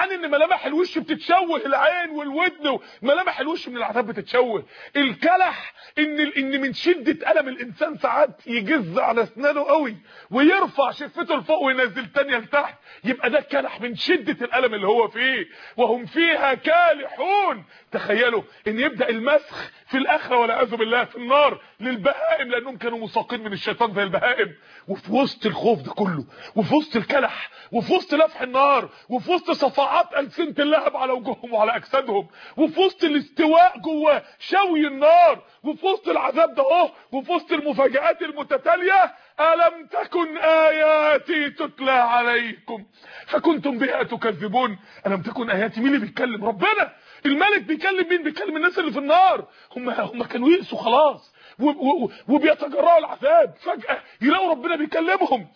جعان ان ملامح الوش بتتشوه، العين والودن ملامح الوش من العذاب بتتشوه. الكلح ان من شده الم الانسان ساعات يجز على اسنانه قوي ويرفع شفته لفوق وينزل تانية لتحت، يبقى ده الكلح من شده الالم اللي هو فيه. وهم فيها كالحون. تخيلوا ان يبدا المسخ في الاخره والعياذ بالله في النار للبهائم، لانهم كانوا مساقين من الشيطان زي البهائم. وفي وسط الخوف ده كله، وفي وسط الكلح، وفي وسط لفح النار، وفي وسط صفعات ألسنة اللهب على وجوههم وعلى اجسادهم، وفي وسط الاستواء جوه شوي النار، وفي وسط العذاب ده اهو، وفي وسط المفاجآت المتتاليه، ألم تكن آياتي تتلى عليكم فكنتم بها تكذبون. ألم تكن آياتي، مين اللي بيتكلم؟ ربنا. الملك بيكلم مين؟ بيكلم الناس اللي في النار. هم كانوا يئسوا خلاص وبيتجرعوا العذاب، فجأة يلاقوا ربنا بيكلمهم.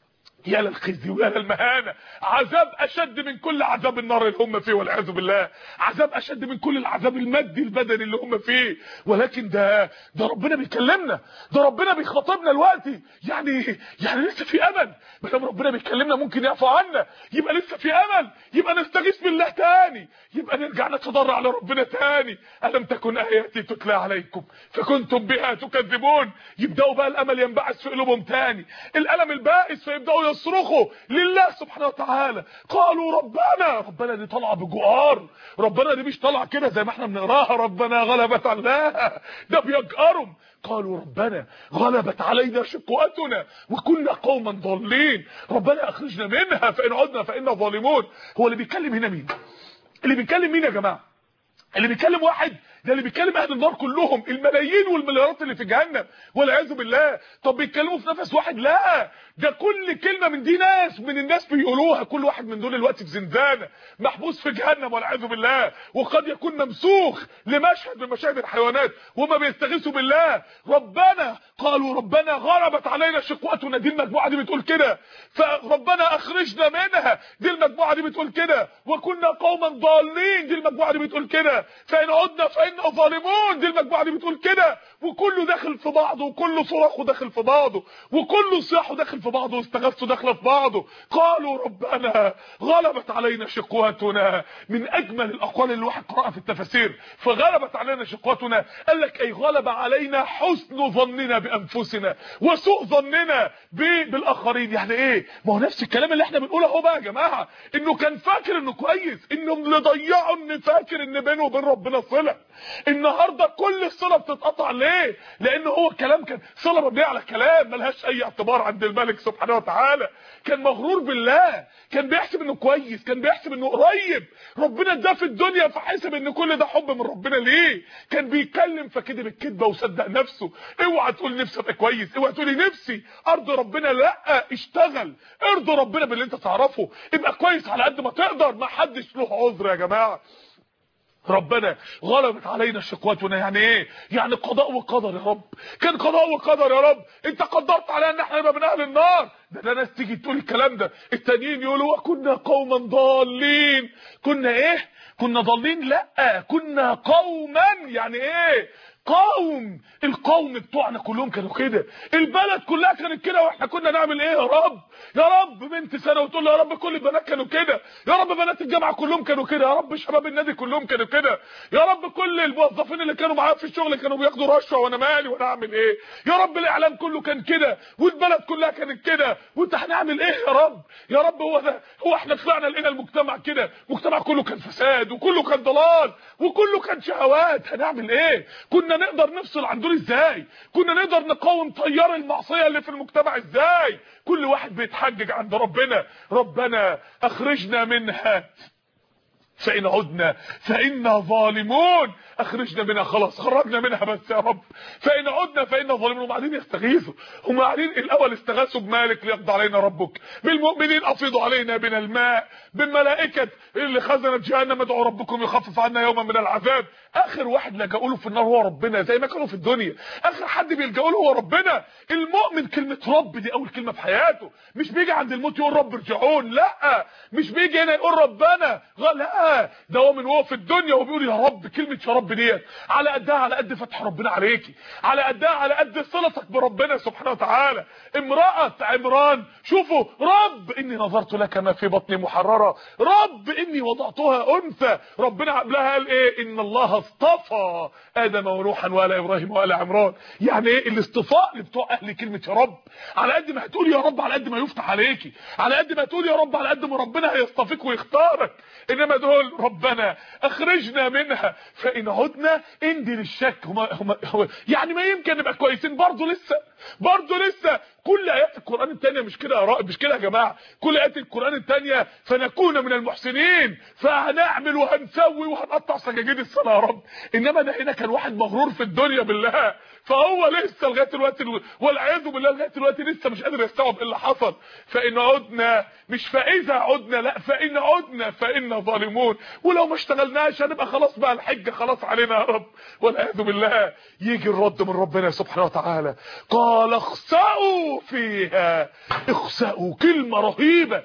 يا للخزي ويا للمهانه، عذاب اشد من كل عذاب النار اللي هم فيه والعياذ بالله، عذاب اشد من كل العذاب المادي البدني اللي هم فيه. ولكن ده ربنا بيكلمنا، ده ربنا بيخاطبنا دلوقتي. يعني لسه في امل. ما دام ربنا بيكلمنا ممكن يعفو عنا، يبقى لسه في امل، يبقى نستغيث بالله تاني، يبقى نرجع نتضرع لربنا تاني. الم تكن اياتي تتلى عليكم فكنتم بها تكذبون. يبداوا بقى الامل ينبعث في قلوبهم تاني، الالم البائس، فيبداوا يصرخوا لله سبحانه وتعالى. قالوا ربنا دي طالعه بجؤار، ربنا دي مش طالعه كده زي ما احنا بنقراها ربنا غلبت علينا، ده بيجأرهم. قالوا ربنا غلبت علينا شقوتنا وكنا قوما ضالين، ربنا اخرجنا منها فان عدنا فانا ظالمون. هو اللي بيتكلم هنا مين؟ اللي بيتكلم مين يا جماعه؟ اللي بيتكلم واحد؟ ده اللي بيتكلم اهل النار كلهم، الملايين والمليارات اللي في جهنم والعياذ بالله. طب بيتكلموا في نفس واحد؟ لا، ده كل كلمه من دي ناس من الناس بيقولوها. كل واحد من دول الوقت في زنزانه محبوس في جهنم والعياذ بالله، وقد يكون ممسوخ لمشهد من مشاهد الحيوانات وما بيستغيثوا بالله. ربنا قالوا ربنا غلبت علينا شقوتنا، دي المجموعه دي بتقول كده. فربنا اخرجنا منها، دي المجموعه دي بتقول كده. وكنا قوما ضالين، دي المجموعه دي بتقول كده. فان عدنا فانا ظالمون، دي المجموعه دي بتقول كده. وكله داخل في بعضه، وكله صراخه داخل في بعضه، وكله صياحه داخل في بعضه، واستغاثته داخله في بعضه. قالوا ربنا غلبت علينا شقوتنا، من اجمل الاقوال اللي الواحد قراها في التفاسير. فغلبت علينا شقوتنا، قال لك اي غلب علينا حسن ظننا بانفسنا وسوء ظننا بالاخرين. يعني ايه؟ ما هو نفس الكلام اللي احنا بنقوله اهو بقى يا جماعه، انه كان فاكر انه كويس، انه اللي ضيعه ان فاكر ان بينه وبين ربنا صله. النهارده كل الصله بتتقطع ليه؟ لان هو الكلام كان صله مبنيه على كلام ملهاش اي اعتبار عند الملك سبحانه وتعالى. كان مغرور بالله، كان بيحسب انه كويس، كان بيحسب انه قريب، ربنا اداه في الدنيا فحسب ان كل ده حب من ربنا ليه. كان بيتكلم فكذب الكذبه وصدق نفسه. اوعى تقول نفسي ابقى كويس، اوعى تقولي نفسي ارضي ربنا، لا، اشتغل ارضي ربنا باللي انت تعرفه، ابقى كويس على قد ما تقدر، ما حدش له عذر يا جماعه. ربنا غلبت علينا شقوتنا، يعني ايه؟ يعني قضاء وقدر يا رب، كان قضاء وقدر يا رب، انت قدرت علينا ان احنا نبقى من اهل النار. ده ناس تيجي تقول الكلام ده، التانيين يقولوا وكنا قوما ضالين. كنا ايه؟ كنا ضالين؟ لا، كنا قوما. يعني ايه قوم؟ القوم بتوعنا كلهم كانوا كده، البلد كلها كانت كده، واحنا كنا نعمل ايه يا رب؟ يا رب بنت سنه وتقول يا رب كل البنات كانوا كده، يا رب بنات الجامعه كلهم كانوا كده، يا رب شباب النادي كلهم كانوا كده، يا رب كل الموظفين اللي كانوا معايا في الشغل كانوا بياخدوا رشوه، وانا مالي وانا اعمل ايه؟ يا رب الاعلام كله كان كده، والبلد كلها كانت كده، وانت هنعمل ايه يا رب؟ يا رب هو احنا طلعنا لقينا المجتمع كده، المجتمع كله كان فساد وكله كان ضلال وكله كان شهوات، هنعمل ايه؟ كنا نقدر نفصل عن دول ازاي؟ كنا نقدر نقاوم تيار المعصيه اللي في المجتمع ازاي؟ كل واحد بيتحجج عند ربنا. ربنا اخرجنا منها فإن عدنا فإنا ظالمون. اخرجنا منها، خلاص خرجنا منها بس يا رب. فإن عدنا فإنا ظالمون. وبعدين يستغيثوا، هم قاعدين الاول استغاثوا بمالك ليقضي علينا ربك، بالمؤمنين افيضوا علينا من الماء، بالملائكه اللي خزنت جهنم ادعوا ربكم يخفف عنا يوما من العذاب. اخر واحد لجأوا له في النار هو ربنا، زي ما كانوا في الدنيا اخر حد بيلجأوا له هو ربنا. المؤمن كلمه رب دي اول كلمه في حياته، مش بيجي عند الموت يقول رب ارجعون، لا، مش بيجي هنا يقول ربنا، لا، لا، ده هو من وهو في الدنيا وبيقول يا رب كلمه يا رب ديت على قدها، على قد فتح ربنا عليكي، على قدها على قد صلتك بربنا سبحانه وتعالى. امراه عمران شوفوا، رب اني نظرت لك ما في بطني محرره، رب اني وضعتها انثى. ربنا قبلها قال ايه؟ ان الله اصطفى ادم ونوحا وآل ابراهيم وآل عمران. يعني ايه الاصطفاء اللي بتوع اهل كلمه يا رب؟ على قد ما هتقول يا رب على قد ما يفتح عليكي، على قد ما تقول يا رب على قد ما ربنا هيصطفيك ويختارك. انما دول ربنا اخرجنا منها فان عدنا اندي للشك. هم يعني ما يمكن نبقى كويسين برضه لسه. كل ايات القران الثانيه مش كده يا رائد، مش كده يا جماعه؟ كل ايات القران الثانيه فنكون من المحسنين، فهنعمل وهنسوي وهنقطع سجاجيد الصلاه يا رب. انما ده هنا كان واحد مغرور في الدنيا بالله، فهو لسه لغايه دلوقتي والعياذ بالله لغايه دلوقتي لسه مش قادر يستوعب ايه اللي حصل. فان عدنا، مش فاذا عدنا، لا فان عدنا فانا ظالمون. ولو ما اشتغلناش هنبقى خلاص بقى الحجه خلاص علينا يا رب والعياذ بالله. يجي الرد من ربنا سبحانه وتعالى، قال اخسئوا فيها. اخسئوا كلمه رهيبه.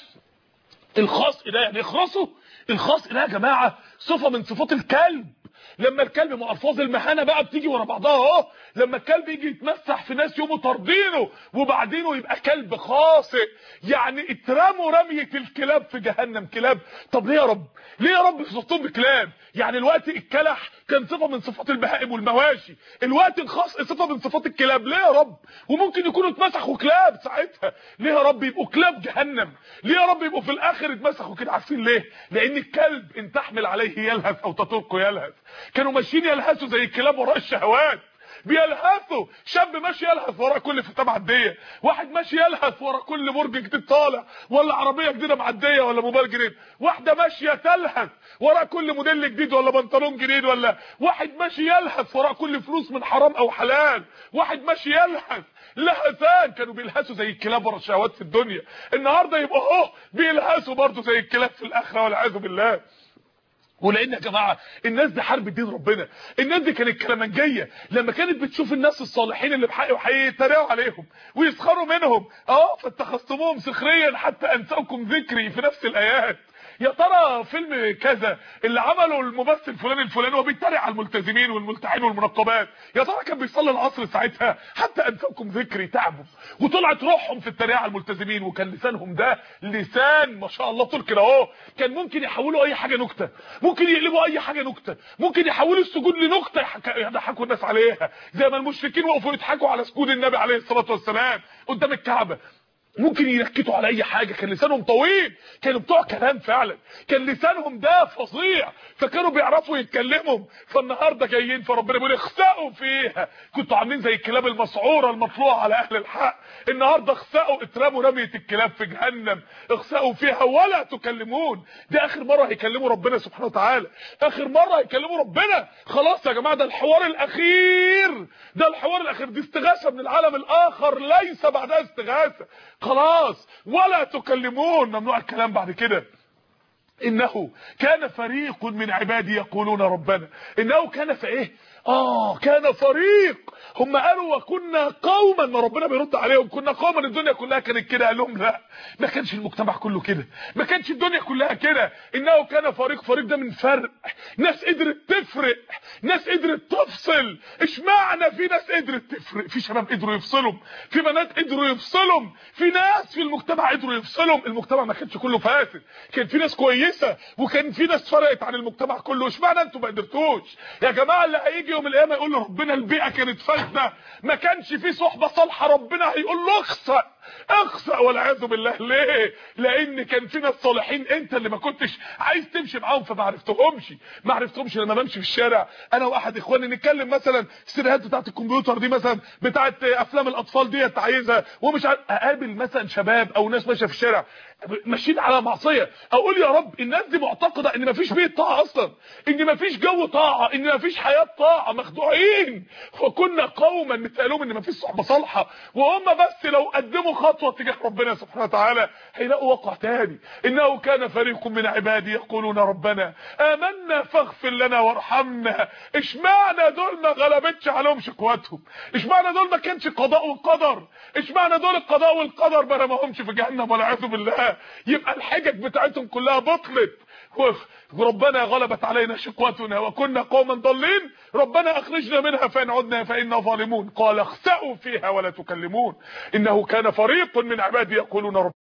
الخاص ده يعني اخرسوا. الخاص ده يا جماعه صفه من صفات الكلب. لما الكلب مع الفاظ المهانه بقى بتيجي ورا بعضها اهو، لما الكلب يجي يتمسح في ناس يقوموا طاردينه وبعدينه يبقى كلب خاصئ. يعني اترموا رميه الكلاب في جهنم كلاب. طب ليه يا رب؟ ليه يا رب صفتهم بكلاب؟ يعني الوقت الكلح كان صفه من صفات البهائم والمواشي، الوقت الخاص صفه من صفات الكلاب. ليه يا رب؟ وممكن يكونوا اتمسحوا كلاب ساعتها. ليه يا رب يبقوا كلاب جهنم؟ ليه يا رب يبقوا في الاخر اتمسحوا كده؟ عارفين ليه؟ لان الكلب ان تحمل عليه يلهث او تتركه يلهث. كانوا ماشيين يلهثوا زي الكلاب وراء الشهوات، بيلهثوا. شاب ماشي يلهث وراء كل فتاه معديه، واحد ماشي يلهث وراء كل برج جديد طالع ولا عربيه جديده معديه ولا موبايل جديد، واحده ماشيه تلهث وراء كل موديل جديد ولا بنطلون جديد، ولا واحد ماشي يلهث وراء كل فلوس من حرام او حلال، واحد ماشي يلهث لهثان. كانوا بيلهثوا زي الكلاب ورا الشهوات في الدنيا، النهارده يبقى اهو بيلهثوا برضه زي الكلاب في الاخره والعياذ بالله. ولان يا جماعه الناس دي حرب دين ربنا. الناس دي كانت كلامنجيه لما كانت بتشوف الناس الصالحين اللي بحق وحقيقي يتريقوا عليهم ويسخروا منهم، فاتخذتموهم سخريا حتى انساكم ذكري في نفس الايات. يا ترى فيلم كذا اللي عمله الممثل فلان الفلاني وبيتريق على الملتزمين والملتحين والمنقبات، يا ترى كان بيصلي العصر ساعتها؟ حتى انساكم ذكري تعبوا وطلعت روحهم في التريقه على الملتزمين، وكان لسانهم ده لسان ما شاء الله طول كده اهو، كان ممكن يحولوا اي حاجه نكته، ممكن يقلبوا اي حاجه نكته، ممكن يحولوا السجود لنكته يضحكوا الناس عليها، زي ما المشركين وقفوا يضحكوا على سجود النبي عليه الصلاه والسلام قدام الكعبه. ممكن ينكتوا على اي حاجه، كان لسانهم طويل، كانوا بتوع كلام فعلا، كان لسانهم ده فظيع، فكانوا بيعرفوا يتكلموا. فالنهارده جايين فربنا بيقول اخسئوا فيها، كنتوا عاملين زي الكلاب المسعوره المطلوعه على اهل الحق، النهارده اخسئوا، اترموا رميه الكلاب في جهنم، اخسئوا فيها ولا تكلمون. ده اخر مره هيكلموا ربنا سبحانه وتعالى، اخر مره هيكلموا ربنا. خلاص يا جماعه، ده الحوار الاخير، ده الحوار الاخير، دي استغاثه من العالم الاخر ليس بعدها استغاثه. خلاص ولا تكلمون، ممنوع الكلام بعد كده. انه كان فريق من عبادي يقولون ربنا، انه كان في ايه؟ كان فريق، هم قالوا وكنا قوما، ما ربنا بيرد عليهم كنا قوما، الدنيا كلها كانت كده. قال لهم لا، ما كانش المجتمع كله كده، ما كانش الدنيا كلها كده. انه كان فريق، فريق ده من فرق، ناس قدرت تفرق، ناس قدرت تفصل. اشمعنى في ناس قدرت تفرق؟ في شباب قدروا يفصلوا، في بنات قدروا يفصلوا، في ناس في المجتمع قدروا يفصلوا. المجتمع ما كانش كله فاسد، كان في ناس كويسه وكان في ناس فرقت عن المجتمع كله. اشمعنى انتوا ما قدرتوش يا جماعه؟ اللي هيجي يوم القيامه يقول لربنا البيئه كانت فاسده، ما كانش في صحبه صالحه، ربنا هيقول له اخسأ والعياذ بالله. ليه؟ لان كان في ناس صالحين انت اللي ما كنتش عايز تمشي معاهم، فما عرفتهمش. لما بمشي في الشارع انا واحد اخواني نتكلم مثلا السيريهات بتاعت الكمبيوتر دي مثلا، بتاعت افلام الاطفال ديت عايزها، ومش اقابل مثلا شباب او ناس ماشيه في الشارع ماشيين على معصيه، اقول يا رب الناس دي معتقده ان مفيش بيت طاعه اصلا، ان مفيش جو طاعه، ان مفيش حياه طاعه، مخدوعين. فكنا قوما نتقالهم ان مفيش صحبه صالحه، وهم بس لو قدموا خطوه تجاه ربنا سبحانه وتعالى هيلاقوا واقع تاني. انه كان فريق من عبادي يقولون ربنا آمنا فاغفر لنا وارحمنا. اشمعنى دول ما غلبتش عليهم شكواتهم؟ اشمعنى دول ما كانش قضاء وقدر؟ اشمعنى دول القضاء والقدر ما رماهمش في جهنم والعياذ بالله؟ يبقى الحجج بتاعتهم كلها بطلت، ربنا غلبت علينا شقوتنا وكنا قوما ضالين، ربنا اخرجنا منها فان عدنا فانا ظالمون. قال اخسئوا فيها ولا تكلمون انه كان فريق من عبادي يقولون